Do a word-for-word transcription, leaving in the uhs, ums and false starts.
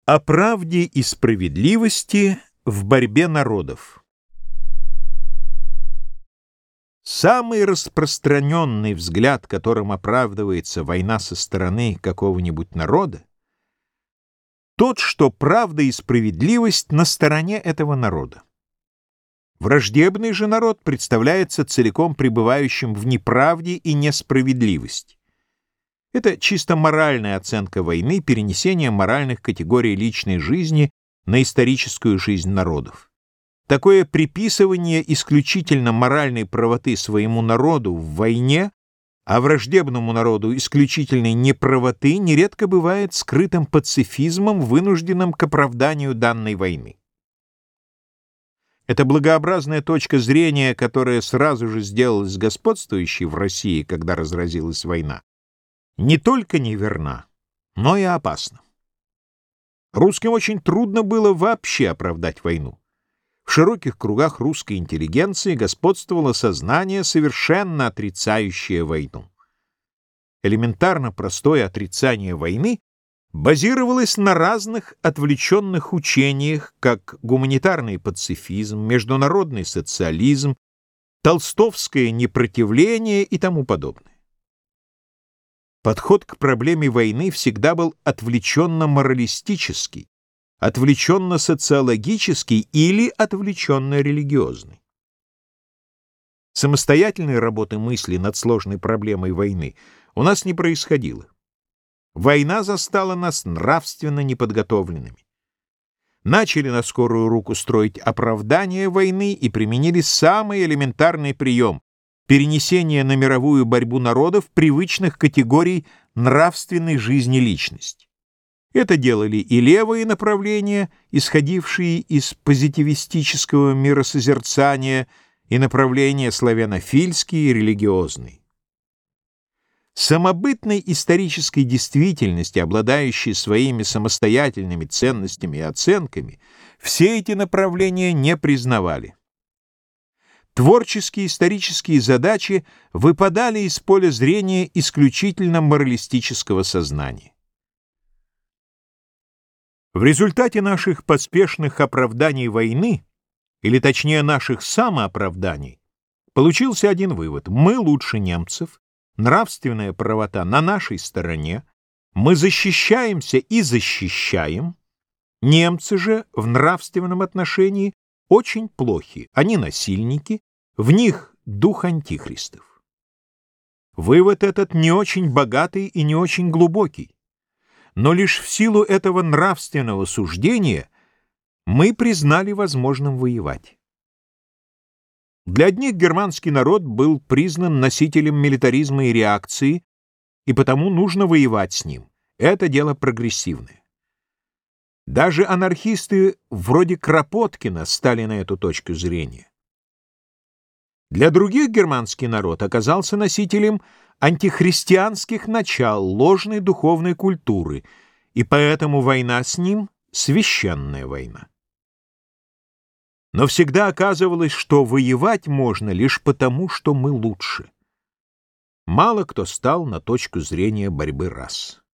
О правде и справедливости в борьбе народов. Самый распространенный взгляд, которым оправдывается война со стороны какого-нибудь народа, тот, что правда и справедливость на стороне этого народа. Враждебный же народ представляется целиком пребывающим в неправде и несправедливости. Это чисто моральная оценка войны, перенесение моральных категорий личной жизни на историческую жизнь народов. Такое приписывание исключительно моральной правоты своему народу в войне, а враждебному народу исключительной неправоты нередко бывает скрытым пацифизмом, вынужденным к оправданию данной войны. Эта благообразная точка зрения, которая сразу же сделалась господствующей в России, когда разразилась война, не только неверна, но и опасна. Русским очень трудно было вообще оправдать войну. В широких кругах русской интеллигенции господствовало сознание, совершенно отрицающее войну. Элементарно простое отрицание войны базировалось на разных отвлеченных учениях, как гуманитарный пацифизм, международный социализм, толстовское непротивление и тому подобное. Подход к проблеме войны всегда был отвлеченно-моралистический, отвлеченно-социологический или отвлеченно-религиозный. Самостоятельной работы мысли над сложной проблемой войны у нас не происходило. Война застала нас нравственно неподготовленными. Начали на скорую руку строить оправдание войны и применили самый элементарный прием — перенесение на мировую борьбу народов привычных категорий нравственной жизни личности. Это делали и левые направления, исходившие из позитивистического миросозерцания, и направления славянофильские и религиозные. Самобытной исторической действительности, обладающей своими самостоятельными ценностями и оценками, все эти направления не признавали. Творческие исторические задачи выпадали из поля зрения исключительно моралистического сознания. В результате наших поспешных оправданий войны, или точнее наших самооправданий, получился один вывод: мы лучше немцев, нравственная правота на нашей стороне, мы защищаемся и защищаем, немцы же в нравственном отношении очень плохи, они насильники, в них дух антихристов. Вывод этот не очень богатый и не очень глубокий, но лишь в силу этого нравственного суждения мы признали возможным воевать. Для одних германский народ был признан носителем милитаризма и реакции, и потому нужно воевать с ним. Это дело прогрессивное. Даже анархисты вроде Кропоткина стали на эту точку зрения. Для других германский народ оказался носителем антихристианских начал, ложной духовной культуры, и поэтому война с ним — священная война. Но всегда оказывалось, что воевать можно лишь потому, что мы лучше. Мало кто стал на точку зрения борьбы рас.